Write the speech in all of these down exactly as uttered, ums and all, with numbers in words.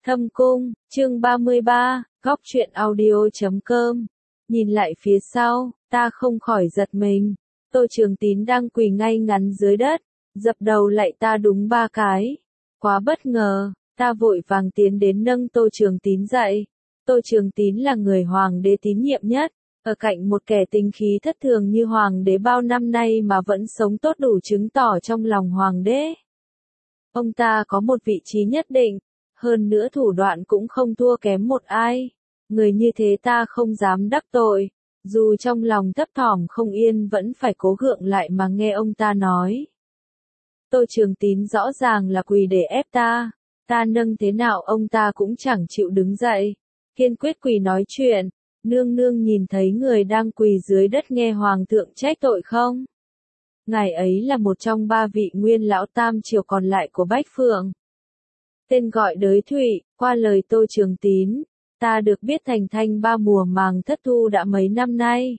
Thâm Cung, chương ba mươi ba, góc truyện audio chấm com. Nhìn lại phía sau, ta không khỏi giật mình. Tô Trường Tín đang quỳ ngay ngắn dưới đất, dập đầu lạy ta đúng ba cái. Quá bất ngờ, ta vội vàng tiến đến nâng Tô Trường Tín dậy. Tô Trường Tín là người hoàng đế tín nhiệm nhất, ở cạnh một kẻ tính khí thất thường như hoàng đế bao năm nay mà vẫn sống tốt đủ chứng tỏ trong lòng hoàng đế. Ông ta có một vị trí nhất định, hơn nữa thủ đoạn cũng không thua kém một ai. Người như thế ta không dám đắc tội, dù trong lòng thấp thỏm không yên vẫn phải cố gượng lại mà nghe ông ta nói. Tô Trường Tín rõ ràng là quỳ để ép ta, ta nâng thế nào ông ta cũng chẳng chịu đứng dậy, kiên quyết quỳ nói chuyện. Nương nương nhìn thấy người đang quỳ dưới đất nghe hoàng thượng trách tội không? Ngài ấy là một trong ba vị nguyên lão tam triều còn lại của Bách Phượng. Tên gọi đới Thụy, qua lời Tô Trường Tín, ta được biết thành thanh ba mùa màng thất thu đã mấy năm nay.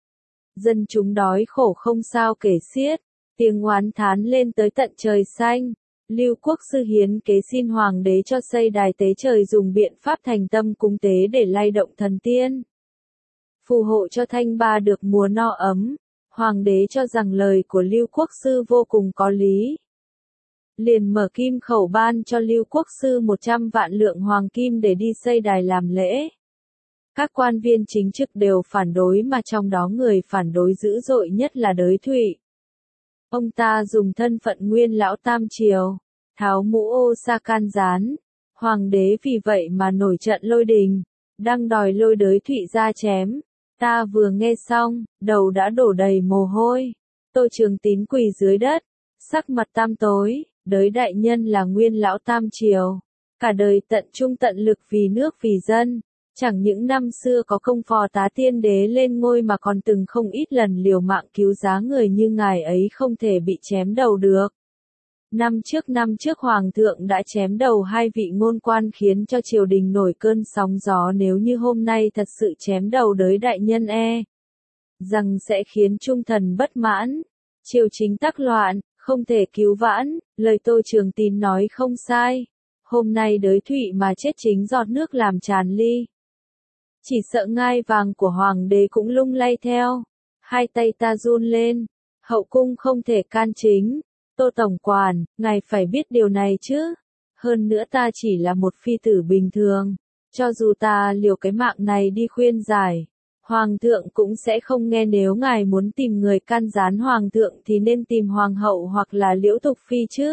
Dân chúng đói khổ không sao kể xiết, tiếng oán thán lên tới tận trời xanh. Lưu Quốc Sư hiến kế xin hoàng đế cho xây đài tế trời dùng biện pháp thành tâm cúng tế để lay động thần tiên. Phù hộ cho thanh ba được mùa no ấm. Hoàng đế cho rằng lời của Lưu Quốc Sư vô cùng có lý. Liền mở kim khẩu ban cho Lưu Quốc Sư một trăm vạn lượng hoàng kim để đi xây đài làm lễ. Các quan viên chính chức đều phản đối mà trong đó người phản đối dữ dội nhất là đới Thụy. Ông ta dùng thân phận nguyên lão tam triều, tháo mũ ô sa can gián. Hoàng đế vì vậy mà nổi trận lôi đình, đang đòi lôi đới Thụy ra chém. Ta vừa nghe xong, đầu đã đổ đầy mồ hôi. Tô Trường Tín quỳ dưới đất, sắc mặt tam tối, đới đại nhân là nguyên lão tam triều. Cả đời tận trung tận lực vì nước vì dân. Chẳng những năm xưa có công phò tá tiên đế lên ngôi mà còn từng không ít lần liều mạng cứu giá người như ngài ấy không thể bị chém đầu được. Năm trước năm trước Hoàng thượng đã chém đầu hai vị ngôn quan khiến cho triều đình nổi cơn sóng gió, nếu như hôm nay thật sự chém đầu đới đại nhân e. rằng sẽ khiến trung thần bất mãn, triều chính tắc loạn, không thể cứu vãn, lời Tô Trường Tín nói không sai. Hôm nay đới Thụy mà chết chính giọt nước làm tràn ly. Chỉ sợ ngai vàng của hoàng đế cũng lung lay theo. Hai tay ta run lên, hậu cung không thể can chính. Tô Tổng Quản, ngài phải biết điều này chứ. Hơn nữa ta chỉ là một phi tử bình thường. Cho dù ta liều cái mạng này đi khuyên giải, Hoàng thượng cũng sẽ không nghe. Nếu ngài muốn tìm người can gián Hoàng thượng thì nên tìm Hoàng hậu hoặc là Liễu Thục Phi chứ.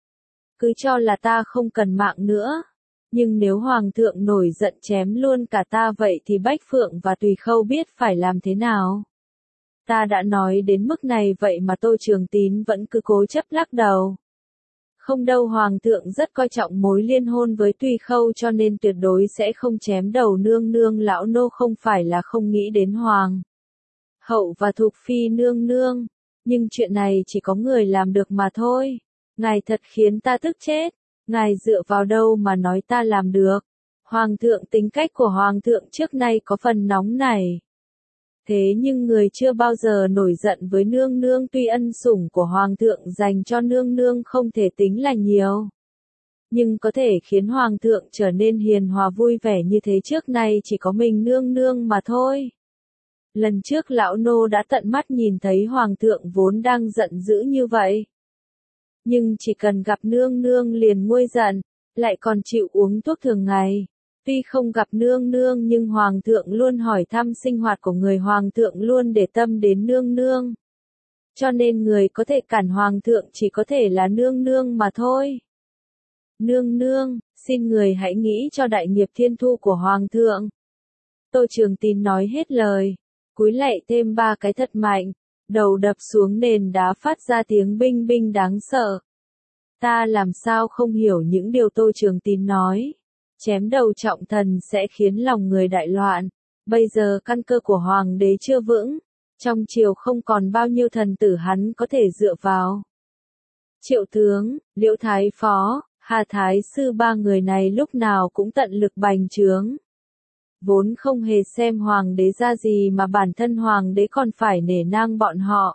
Cứ cho là ta không cần mạng nữa. Nhưng nếu Hoàng thượng nổi giận chém luôn cả ta vậy thì Bách Phượng và Tùy Khâu biết phải làm thế nào? Ta đã nói đến mức này vậy mà Tô Trường Tín vẫn cứ cố chấp lắc đầu. Không đâu, Hoàng thượng rất coi trọng mối liên hôn với Tùy Khâu cho nên tuyệt đối sẽ không chém đầu nương nương. Lão nô không phải là không nghĩ đến Hoàng hậu và Thục Phi nương nương, nhưng chuyện này chỉ có người làm được mà thôi. Ngài thật khiến ta tức chết. Ngài dựa vào đâu mà nói ta làm được? Hoàng thượng, tính cách của Hoàng thượng trước nay có phần nóng nảy. Thế nhưng người chưa bao giờ nổi giận với nương nương, tuy ân sủng của Hoàng thượng dành cho nương nương không thể tính là nhiều. Nhưng có thể khiến Hoàng thượng trở nên hiền hòa vui vẻ như thế trước nay chỉ có mình nương nương mà thôi. Lần trước lão nô đã tận mắt nhìn thấy Hoàng thượng vốn đang giận dữ như vậy. Nhưng chỉ cần gặp nương nương liền nguôi giận, lại còn chịu uống thuốc thường ngày. Tuy không gặp nương nương nhưng Hoàng thượng luôn hỏi thăm sinh hoạt của người, Hoàng thượng luôn để tâm đến nương nương. Cho nên người có thể cản Hoàng thượng chỉ có thể là nương nương mà thôi. Nương nương, xin người hãy nghĩ cho đại nghiệp thiên thu của Hoàng thượng. Tô Trường Tín nói hết lời, cúi lạy thêm ba cái thật mạnh. Đầu đập xuống nền đá phát ra tiếng binh binh đáng sợ. Ta làm sao không hiểu những điều Tô Trường Tín nói. Chém đầu trọng thần sẽ khiến lòng người đại loạn. Bây giờ căn cơ của hoàng đế chưa vững. Trong triều không còn bao nhiêu thần tử hắn có thể dựa vào. Triệu tướng, Liễu Thái Phó, Hà Thái Sư, ba người này lúc nào cũng tận lực bành trướng. Vốn không hề xem hoàng đế ra gì mà bản thân hoàng đế còn phải nể nang bọn họ.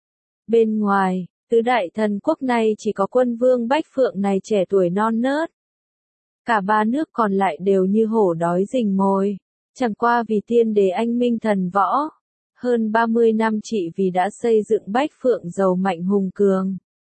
Bên ngoài, tứ đại thần quốc này chỉ có quân vương Bách Phượng này trẻ tuổi non nớt. cả ba nước còn lại đều như hổ đói rình mồi. Chẳng qua vì tiên đế anh minh thần võ, hơn ba mươi năm trị vì đã xây dựng Bách Phượng giàu mạnh hùng cường.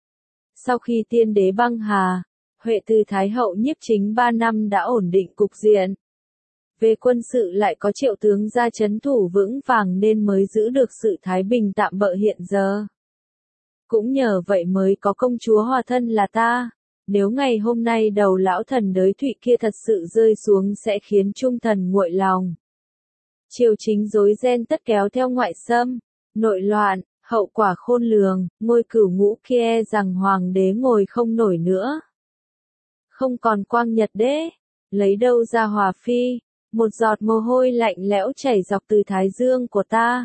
Sau khi tiên đế băng hà, Huệ từ Thái hậu nhiếp chính ba năm đã ổn định cục diện. Về quân sự lại có Triệu tướng ra trấn thủ vững vàng nên mới giữ được sự thái bình tạm bợ hiện giờ. Cũng nhờ vậy mới có công chúa hòa thân là ta. Nếu ngày hôm nay đầu lão thần đới thụy kia thật sự rơi xuống sẽ khiến trung thần nguội lòng. Triều chính rối ren tất kéo theo ngoại xâm, nội loạn, hậu quả khôn lường, ngôi cửu ngũ kia e rằng hoàng đế ngồi không nổi nữa. Không còn quang nhật đế, lấy đâu ra hòa phi, một giọt mồ hôi lạnh lẽo chảy dọc từ thái dương của ta.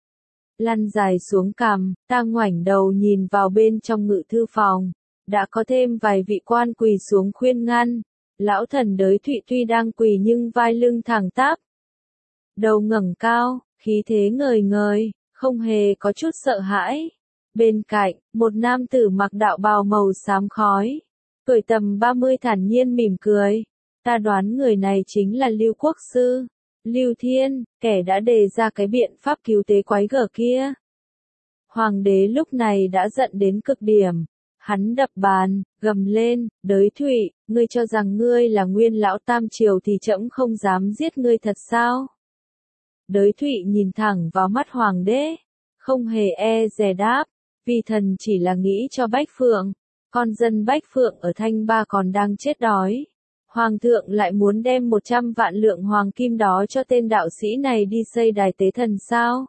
Lăn dài xuống cằm, ta ngoảnh đầu nhìn vào bên trong ngự thư phòng. Đã có thêm vài vị quan quỳ xuống khuyên ngăn. Lão thần đới thụy tuy đang quỳ nhưng vai lưng thẳng tắp. Đầu ngẩng cao, khí thế ngời ngời, không hề có chút sợ hãi. Bên cạnh, một nam tử mặc đạo bào màu xám khói. Tuổi tầm ba mươi thản nhiên mỉm cười. Ta đoán người này chính là Lưu Quốc Sư. Lưu Thiên, kẻ đã đề ra cái biện pháp cứu tế quái gở kia. Hoàng đế lúc này đã giận đến cực điểm. Hắn đập bàn, gầm lên, đới thụy, ngươi cho rằng ngươi là nguyên lão tam triều thì trẫm không dám giết ngươi thật sao? Đới thụy nhìn thẳng vào mắt hoàng đế, không hề e dè đáp, vì thần chỉ là nghĩ cho Bách Phượng, con dân Bách Phượng ở Thanh Ba còn đang chết đói. Hoàng thượng lại muốn đem một trăm vạn lượng hoàng kim đó cho tên đạo sĩ này đi xây đài tế thần sao?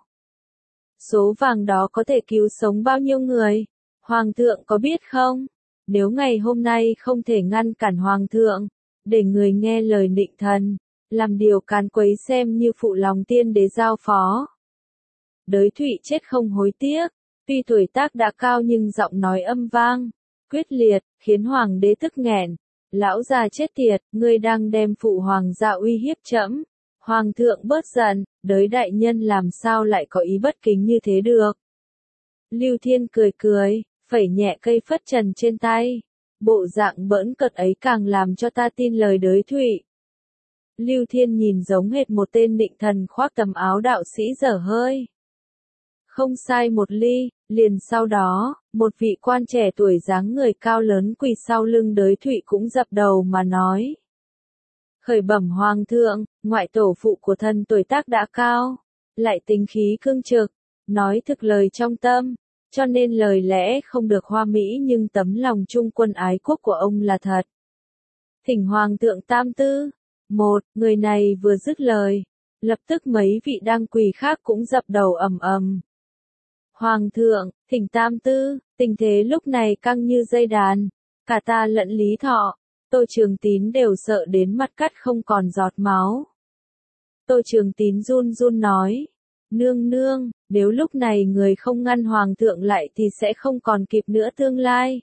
Số vàng đó có thể cứu sống bao nhiêu người? Hoàng thượng có biết không? Nếu ngày hôm nay không thể ngăn cản hoàng thượng, để người nghe lời nịnh thần, làm điều càn quấy xem như phụ lòng tiên đế giao phó. Đới thụy chết không hối tiếc, tuy tuổi tác đã cao nhưng giọng nói âm vang, quyết liệt, khiến hoàng đế tức nghẹn. Lão già chết tiệt, ngươi đang đem phụ hoàng gia uy hiếp trẫm. Hoàng thượng bớt giận, đới đại nhân làm sao lại có ý bất kính như thế được. Lưu Thiên cười cười, phẩy nhẹ cây phất trần trên tay. Bộ dạng bỡn cợt ấy càng làm cho ta tin lời đới thụy. Lưu Thiên nhìn giống hệt một tên nịnh thần khoác tầm áo đạo sĩ dở hơi. Không sai một ly, liền sau đó, một vị quan trẻ tuổi dáng người cao lớn quỳ sau lưng đới thụy cũng dập đầu mà nói. Khởi bẩm hoàng thượng, ngoại tổ phụ của thần tuổi tác đã cao, lại tính khí cương trực, nói thực lời trong tâm, cho nên lời lẽ không được hoa mỹ nhưng tấm lòng trung quân ái quốc của ông là thật. Thỉnh hoàng thượng tam tư. Một, người này vừa dứt lời, lập tức mấy vị đang quỳ khác cũng dập đầu ầm ầm. Hoàng thượng, thỉnh tam tư, tình thế lúc này căng như dây đàn, cả ta lẫn Lý Thọ, Tô Trường Tín đều sợ đến mặt cắt không còn giọt máu. Tô Trường Tín run run nói, nương nương, nếu lúc này người không ngăn hoàng thượng lại thì sẽ không còn kịp nữa tương lai.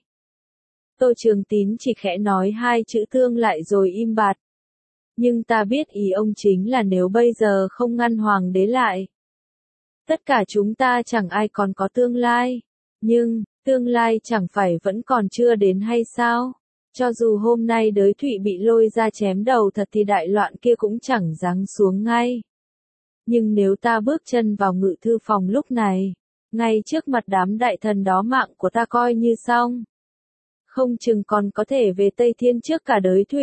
Tô Trường Tín chỉ khẽ nói hai chữ tương lại rồi im bặt. Nhưng ta biết ý ông chính là nếu bây giờ không ngăn hoàng đế lại, tất cả chúng ta chẳng ai còn có tương lai. Nhưng, tương lai chẳng phải vẫn còn chưa đến hay sao? Cho dù hôm nay đới thụy bị lôi ra chém đầu thật thì đại loạn kia cũng chẳng giáng xuống ngay. Nhưng nếu ta bước chân vào ngự thư phòng lúc này, ngay trước mặt đám đại thần đó mạng của ta coi như xong. Không chừng còn có thể về Tây Thiên trước cả đới thụy.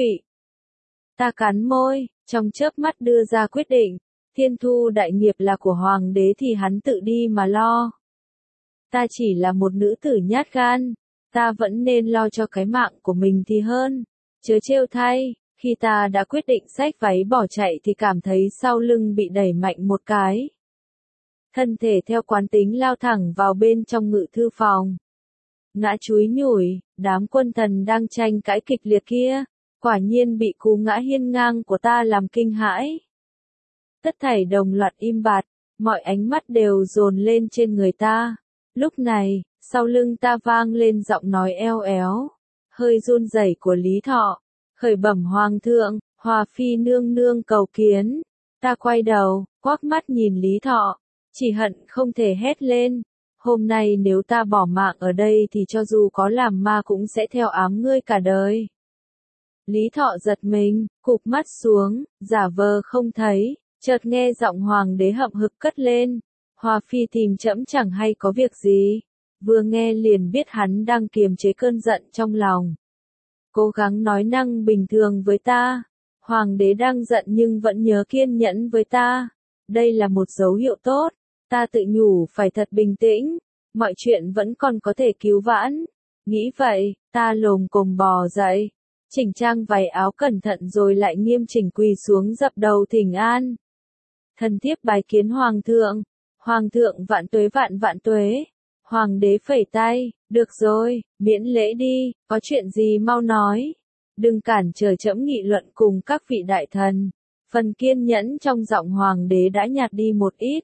Ta cắn môi, trong chớp mắt đưa ra quyết định, thiên thu đại nghiệp là của hoàng đế thì hắn tự đi mà lo. Ta chỉ là một nữ tử nhát gan, ta vẫn nên lo cho cái mạng của mình thì hơn. Chớ trêu thay, khi ta đã quyết định xách váy bỏ chạy thì cảm thấy sau lưng bị đẩy mạnh một cái. Thân thể theo quán tính lao thẳng vào bên trong ngự thư phòng. Ngã chúi nhủi, đám quân thần đang tranh cãi kịch liệt kia, quả nhiên bị cú ngã hiên ngang của ta làm kinh hãi. Tất thảy đồng loạt im bặt, mọi ánh mắt đều dồn lên trên người ta. Lúc này, sau lưng ta vang lên giọng nói eo éo, hơi run rẩy của Lý Thọ. Khởi bẩm hoàng thượng, Hòa phi nương nương cầu kiến. Ta quay đầu, quắc mắt nhìn Lý Thọ, chỉ hận không thể hét lên. Hôm nay nếu ta bỏ mạng ở đây thì cho dù có làm ma cũng sẽ theo ám ngươi cả đời. Lý Thọ giật mình, cụp mắt xuống, giả vờ không thấy, chợt nghe giọng hoàng đế hậm hực cất lên. Hoa phi tìm trẫm chẳng hay có việc gì. Vừa nghe liền biết hắn đang kiềm chế cơn giận trong lòng. Cố gắng nói năng bình thường với ta. Hoàng đế đang giận nhưng vẫn nhớ kiên nhẫn với ta. Đây là một dấu hiệu tốt. Ta tự nhủ phải thật bình tĩnh. Mọi chuyện vẫn còn có thể cứu vãn. Nghĩ vậy, ta lồm cồm bò dậy. Chỉnh trang váy áo cẩn thận rồi lại nghiêm chỉnh quỳ xuống dập đầu thỉnh an. Thần thiếp bái kiến hoàng thượng. Hoàng thượng vạn tuế vạn vạn tuế. Hoàng đế phẩy tay, được rồi, miễn lễ đi, có chuyện gì mau nói. Đừng cản trở trẫm nghị luận cùng các vị đại thần. Phần kiên nhẫn trong giọng hoàng đế đã nhạt đi một ít.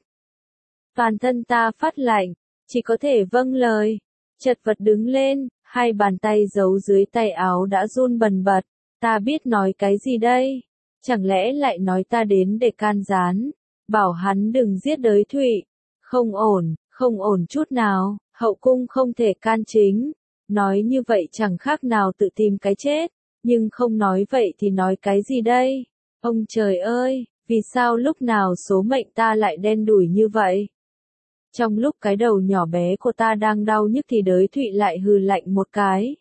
Toàn thân ta phát lạnh, chỉ có thể vâng lời. Chật vật đứng lên, hai bàn tay giấu dưới tay áo đã run bần bật. Ta biết nói cái gì đây? Chẳng lẽ lại nói ta đến để can gián, bảo hắn đừng giết đới Thụy. Không ổn, không ổn chút nào, hậu cung không thể can chính. Nói như vậy chẳng khác nào tự tìm cái chết, nhưng không nói vậy thì nói cái gì đây? Ông trời ơi, vì sao lúc nào số mệnh ta lại đen đủi như vậy? Trong lúc cái đầu nhỏ bé của ta đang đau nhức thì đới Thụy lại hừ lạnh một cái.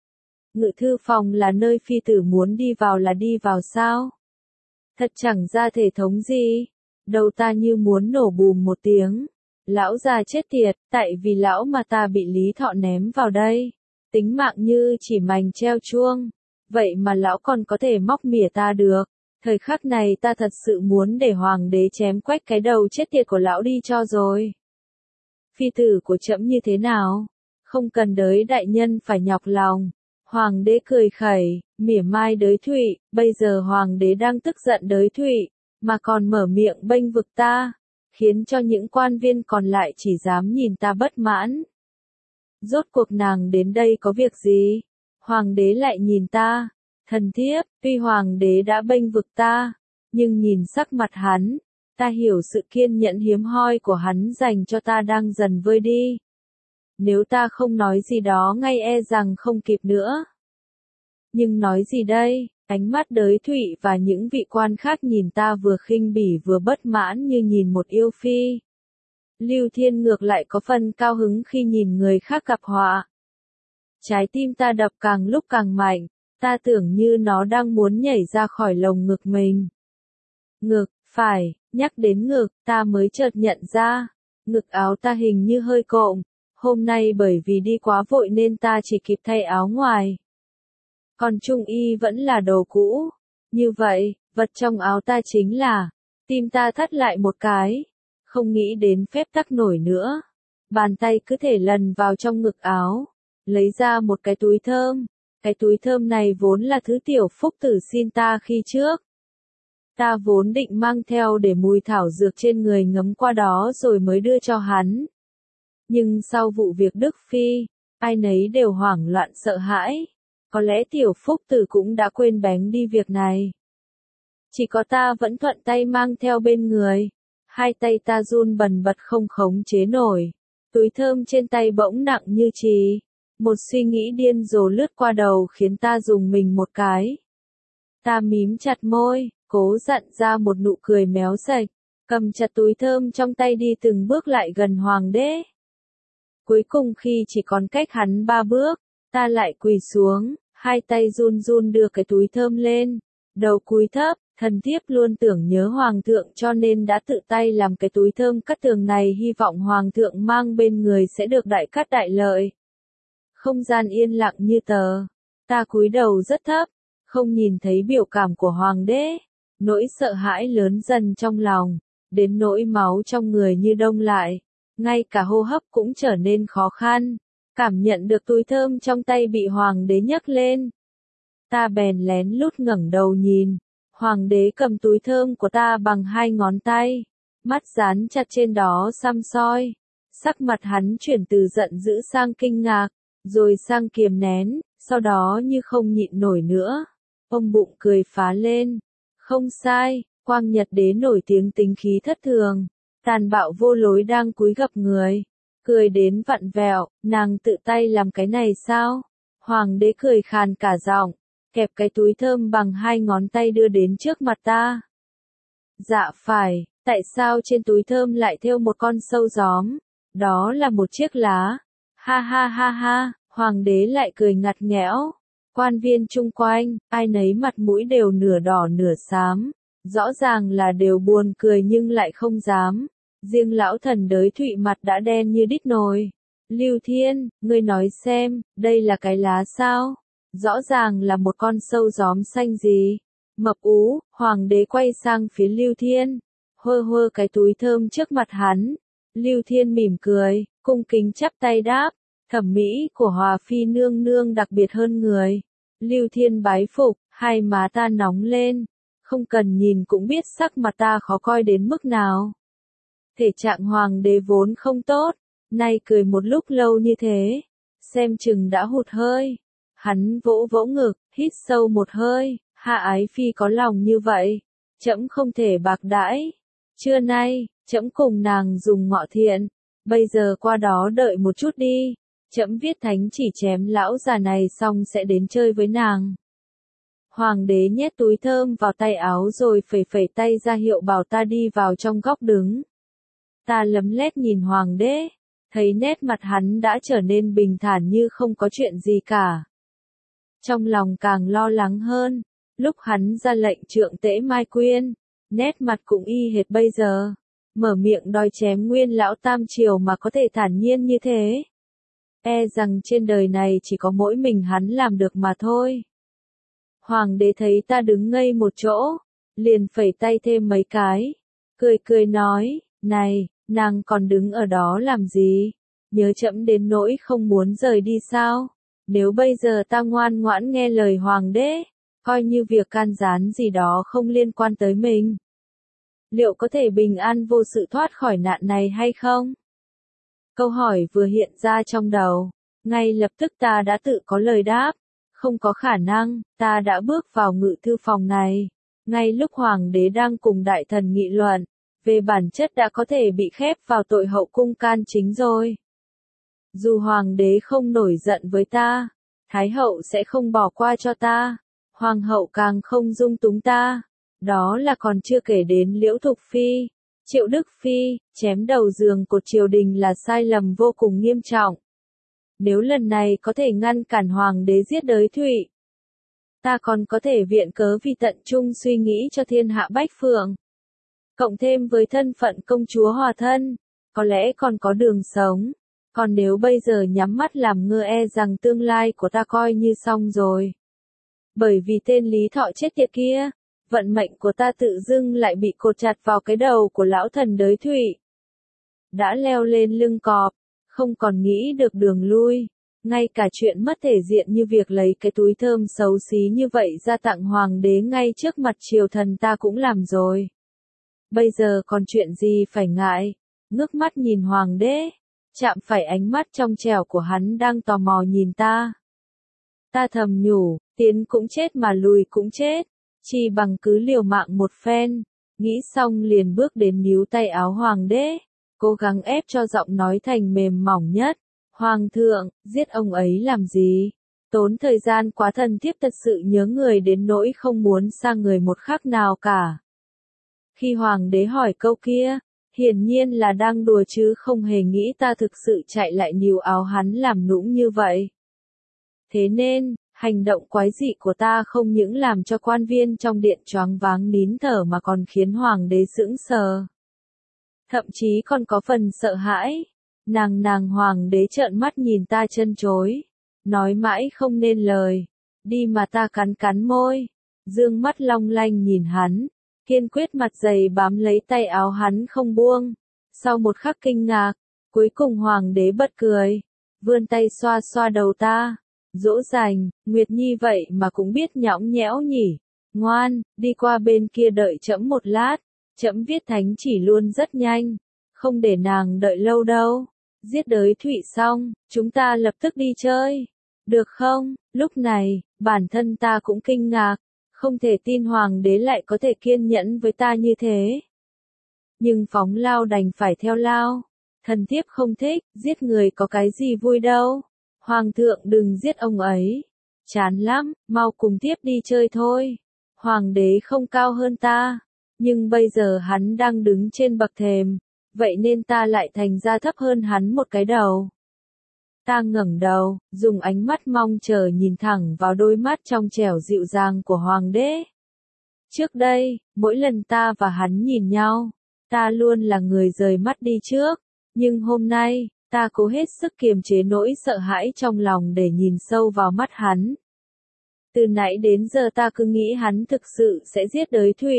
Ngự thư phòng là nơi phi tử muốn đi vào là đi vào sao? Thật chẳng ra thể thống gì. Đầu ta như muốn nổ bùm một tiếng. Lão già chết tiệt, tại vì lão mà ta bị Lý Thọ ném vào đây. Tính mạng như chỉ mành treo chuông. Vậy mà lão còn có thể móc mỉa ta được. Thời khắc này ta thật sự muốn để hoàng đế chém quách cái đầu chết tiệt của lão đi cho rồi. Phi tử của trẫm như thế nào? Không cần đới đại nhân phải nhọc lòng. Hoàng đế cười khẩy, mỉa mai đới Thụy, bây giờ hoàng đế đang tức giận đới Thụy, mà còn mở miệng bênh vực ta, khiến cho những quan viên còn lại chỉ dám nhìn ta bất mãn. Rốt cuộc nàng đến đây có việc gì? Hoàng đế lại nhìn ta, thần thiếp, tuy hoàng đế đã bênh vực ta, nhưng nhìn sắc mặt hắn, ta hiểu sự kiên nhẫn hiếm hoi của hắn dành cho ta đang dần vơi đi. Nếu ta không nói gì đó ngay e rằng không kịp nữa. Nhưng nói gì đây? Ánh mắt đới Thụy và những vị quan khác nhìn ta vừa khinh bỉ vừa bất mãn như nhìn một yêu phi. Lưu Thiên ngược lại có phần cao hứng khi nhìn người khác gặp họa. Trái tim ta đập càng lúc càng mạnh, ta tưởng như nó đang muốn nhảy ra khỏi lồng ngực mình. Ngực, phải, nhắc đến ngực, ta mới chợt nhận ra, ngực áo ta hình như hơi cộm. Hôm nay bởi vì đi quá vội nên ta chỉ kịp thay áo ngoài. Còn trung y vẫn là đồ cũ. Như vậy, vật trong áo ta chính là, tim ta thắt lại một cái. Không nghĩ đến phép tắc nổi nữa. Bàn tay cứ thể lần vào trong ngực áo. Lấy ra một cái túi thơm. Cái túi thơm này vốn là thứ tiểu phúc tử xin ta khi trước. Ta vốn định mang theo để mùi thảo dược trên người ngấm qua đó rồi mới đưa cho hắn. Nhưng sau vụ việc Đức Phi, ai nấy đều hoảng loạn sợ hãi. Có lẽ tiểu phúc tử cũng đã quên bén đi việc này. Chỉ có ta vẫn thuận tay mang theo bên người. Hai tay ta run bần bật không khống chế nổi. Túi thơm trên tay bỗng nặng như chì. Một suy nghĩ điên rồ lướt qua đầu khiến ta rùng mình một cái. Ta mím chặt môi, cố dặn ra một nụ cười méo sạch. Cầm chặt túi thơm trong tay đi từng bước lại gần hoàng đế. Cuối cùng khi chỉ còn cách hắn ba bước, ta lại quỳ xuống, hai tay run run đưa cái túi thơm lên, đầu cúi thấp, thần thiếp luôn tưởng nhớ hoàng thượng cho nên đã tự tay làm cái túi thơm cắt tường này hy vọng hoàng thượng mang bên người sẽ được đại cát đại lợi. Không gian yên lặng như tờ, ta cúi đầu rất thấp, không nhìn thấy biểu cảm của hoàng đế, nỗi sợ hãi lớn dần trong lòng, đến nỗi máu trong người như đông lại. Ngay cả hô hấp cũng trở nên khó khăn, cảm nhận được túi thơm trong tay bị hoàng đế nhấc lên. Ta bèn lén lút ngẩng đầu nhìn, hoàng đế cầm túi thơm của ta bằng hai ngón tay, mắt dán chặt trên đó săm soi. Sắc mặt hắn chuyển từ giận dữ sang kinh ngạc, rồi sang kiềm nén, sau đó như không nhịn nổi nữa. Ông bụng cười phá lên, không sai, Quang Nhật Đế nổi tiếng tính khí thất thường. Tàn bạo vô lối đang cúi gập người, cười đến vặn vẹo, nàng tự tay làm cái này sao? Hoàng đế cười khàn cả giọng, kẹp cái túi thơm bằng hai ngón tay đưa đến trước mặt ta. Dạ phải, tại sao trên túi thơm lại thêu một con sâu gióm? Đó là một chiếc lá. Ha ha ha ha, hoàng đế lại cười ngặt nghẽo. Quan viên chung quanh, ai nấy mặt mũi đều nửa đỏ nửa xám. Rõ ràng là đều buồn cười nhưng lại không dám. Riêng lão thần đới Thụy mặt đã đen như đít nồi. Lưu Thiên, ngươi nói xem, đây là cái lá sao? Rõ ràng là một con sâu gióm xanh gì? Mập ú, hoàng đế quay sang phía Lưu Thiên. Hơ hơ cái túi thơm trước mặt hắn. Lưu Thiên mỉm cười, cung kính chắp tay đáp. Thẩm mỹ của Hòa Phi nương nương đặc biệt hơn người. Lưu Thiên bái phục, hai má ta nóng lên. Không cần nhìn cũng biết sắc mặt ta khó coi đến mức nào. Thể trạng hoàng đế vốn không tốt, nay cười một lúc lâu như thế, xem chừng đã hụt hơi. Hắn vỗ vỗ ngực, hít sâu một hơi, Hạ Ái Phi có lòng như vậy, trẫm không thể bạc đãi. Trưa nay, trẫm cùng nàng dùng ngọ thiện, bây giờ qua đó đợi một chút đi, trẫm viết thánh chỉ chém lão già này xong sẽ đến chơi với nàng. Hoàng đế nhét túi thơm vào tay áo rồi phẩy phẩy tay ra hiệu bảo ta đi vào trong góc đứng. Ta lấm lét nhìn hoàng đế, thấy nét mặt hắn đã trở nên bình thản như không có chuyện gì cả. Trong lòng càng lo lắng hơn, lúc hắn ra lệnh trượng tễ Mai Quyên, nét mặt cũng y hệt bây giờ, mở miệng đòi chém nguyên lão tam triều mà có thể thản nhiên như thế. E rằng trên đời này chỉ có mỗi mình hắn làm được mà thôi. Hoàng đế thấy ta đứng ngây một chỗ, liền phẩy tay thêm mấy cái, cười cười nói, này, nàng còn đứng ở đó làm gì? Nhớ trẫm đến nỗi không muốn rời đi sao? Nếu bây giờ ta ngoan ngoãn nghe lời hoàng đế, coi như việc can gián gì đó không liên quan tới mình, liệu có thể bình an vô sự thoát khỏi nạn này hay không? Câu hỏi vừa hiện ra trong đầu, ngay lập tức ta đã tự có lời đáp. Không có khả năng, ta đã bước vào ngự thư phòng này. Ngay lúc hoàng đế đang cùng đại thần nghị luận, về bản chất đã có thể bị khép vào tội hậu cung can chính rồi. Dù hoàng đế không nổi giận với ta, thái hậu sẽ không bỏ qua cho ta, hoàng hậu càng không dung túng ta. Đó là còn chưa kể đến Liễu Thục Phi, Triệu Đức Phi, chém đầu giường cột triều đình là sai lầm vô cùng nghiêm trọng. Nếu lần này có thể ngăn cản hoàng đế giết đới Thụy, ta còn có thể viện cớ vì tận trung suy nghĩ cho thiên hạ bách phượng. Cộng thêm với thân phận công chúa hòa thân, có lẽ còn có đường sống. Còn nếu bây giờ nhắm mắt làm ngơ e rằng tương lai của ta coi như xong rồi. Bởi vì tên Lý Thọ chết tiệt kia, vận mệnh của ta tự dưng lại bị cột chặt vào cái đầu của lão thần đới Thụy. Đã leo lên lưng cọp, không còn nghĩ được đường lui. Ngay cả chuyện mất thể diện như việc lấy cái túi thơm xấu xí như vậy ra tặng hoàng đế ngay trước mặt triều thần ta cũng làm rồi. Bây giờ còn chuyện gì phải ngại, ngước mắt nhìn hoàng đế, chạm phải ánh mắt trong trẻo của hắn đang tò mò nhìn ta. Ta thầm nhủ, tiến cũng chết mà lùi cũng chết, chỉ bằng cứ liều mạng một phen. Nghĩ xong liền bước đến níu tay áo hoàng đế, cố gắng ép cho giọng nói thành mềm mỏng nhất. Hoàng thượng, giết ông ấy làm gì? Tốn thời gian quá thân thiết, thật sự nhớ người đến nỗi không muốn sang người một khắc nào cả. Khi hoàng đế hỏi câu kia, hiển nhiên là đang đùa chứ không hề nghĩ ta thực sự chạy lại níu áo hắn làm nũng như vậy. Thế nên, hành động quái dị của ta không những làm cho quan viên trong điện choáng váng nín thở mà còn khiến hoàng đế sững sờ. Thậm chí còn có phần sợ hãi. Nàng nàng hoàng đế trợn mắt nhìn ta chân chối, nói mãi không nên lời, đi mà ta cắn cắn môi, dương mắt long lanh nhìn hắn, kiên quyết mặt dày bám lấy tay áo hắn không buông. Sau một khắc kinh ngạc, cuối cùng hoàng đế bật cười, vươn tay xoa xoa đầu ta, dỗ dành, Nguyệt Nhi vậy mà cũng biết nhõng nhẽo nhỉ, ngoan, đi qua bên kia đợi trẫm một lát, trẫm viết thánh chỉ luôn rất nhanh, không để nàng đợi lâu đâu. Giết đới Thụy xong, chúng ta lập tức đi chơi, được không? Lúc này, bản thân ta cũng kinh ngạc, không thể tin hoàng đế lại có thể kiên nhẫn với ta như thế. Nhưng phóng lao đành phải theo lao, thần thiếp không thích, giết người có cái gì vui đâu. Hoàng thượng đừng giết ông ấy, chán lắm, mau cùng tiếp đi chơi thôi. Hoàng đế không cao hơn ta, nhưng bây giờ hắn đang đứng trên bậc thềm, vậy nên ta lại thành ra thấp hơn hắn một cái đầu. Ta ngẩng đầu, dùng ánh mắt mong chờ nhìn thẳng vào đôi mắt trong trẻo dịu dàng của hoàng đế. Trước đây, mỗi lần ta và hắn nhìn nhau, ta luôn là người rời mắt đi trước, nhưng hôm nay, ta cố hết sức kiềm chế nỗi sợ hãi trong lòng để nhìn sâu vào mắt hắn. Từ nãy đến giờ ta cứ nghĩ hắn thực sự sẽ giết Đới Thụy.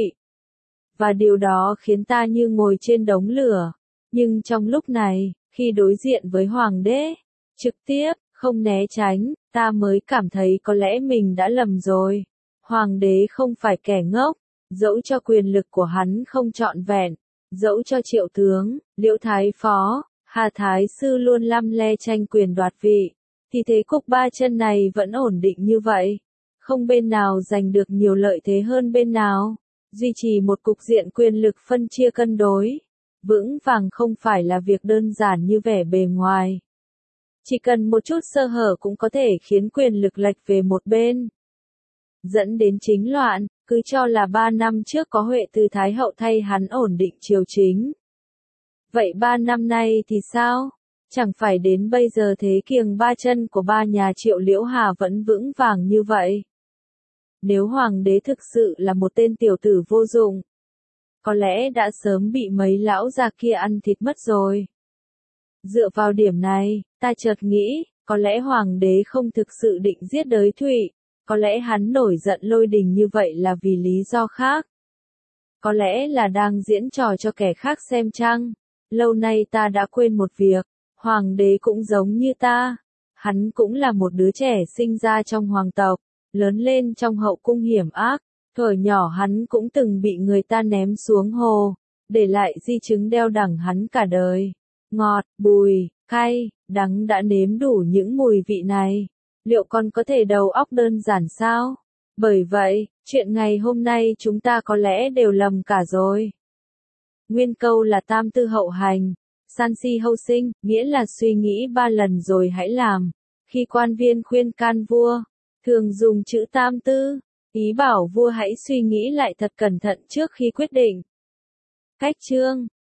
Và điều đó khiến ta như ngồi trên đống lửa. Nhưng trong lúc này, khi đối diện với hoàng đế, trực tiếp, không né tránh, ta mới cảm thấy có lẽ mình đã lầm rồi. Hoàng đế không phải kẻ ngốc, dẫu cho quyền lực của hắn không trọn vẹn, dẫu cho Triệu tướng, Liễu Thái Phó, Hà Thái Sư luôn lăm le tranh quyền đoạt vị, thì thế cục ba chân này vẫn ổn định như vậy. Không bên nào giành được nhiều lợi thế hơn bên nào. Duy trì một cục diện quyền lực phân chia cân đối, vững vàng không phải là việc đơn giản như vẻ bề ngoài. Chỉ cần một chút sơ hở cũng có thể khiến quyền lực lệch về một bên. Dẫn đến chính loạn, cứ cho là ba năm trước có Huệ Từ Thái Hậu thay hắn ổn định triều chính. Vậy ba năm nay thì sao? Chẳng phải đến bây giờ thế kiềng ba chân của ba nhà Triệu Liễu Hà vẫn vững vàng như vậy. Nếu hoàng đế thực sự là một tên tiểu tử vô dụng, có lẽ đã sớm bị mấy lão già kia ăn thịt mất rồi. Dựa vào điểm này, ta chợt nghĩ, có lẽ hoàng đế không thực sự định giết Đới Thụy, có lẽ hắn nổi giận lôi đình như vậy là vì lý do khác. Có lẽ là đang diễn trò cho kẻ khác xem chăng. Lâu nay ta đã quên một việc, hoàng đế cũng giống như ta, hắn cũng là một đứa trẻ sinh ra trong hoàng tộc, lớn lên trong hậu cung hiểm ác, thuở nhỏ hắn cũng từng bị người ta ném xuống hồ, để lại di chứng đeo đẳng hắn cả đời. Ngọt, bùi, cay, đắng đã nếm đủ những mùi vị này, liệu còn có thể đầu óc đơn giản sao? Bởi vậy, chuyện ngày hôm nay chúng ta có lẽ đều lầm cả rồi. Nguyên câu là tam tư hậu hành, san si hậu sinh, nghĩa là suy nghĩ ba lần rồi hãy làm. Khi quan viên khuyên can vua, thường dùng chữ tam tư, ý bảo vua hãy suy nghĩ lại thật cẩn thận trước khi quyết định. Cách chương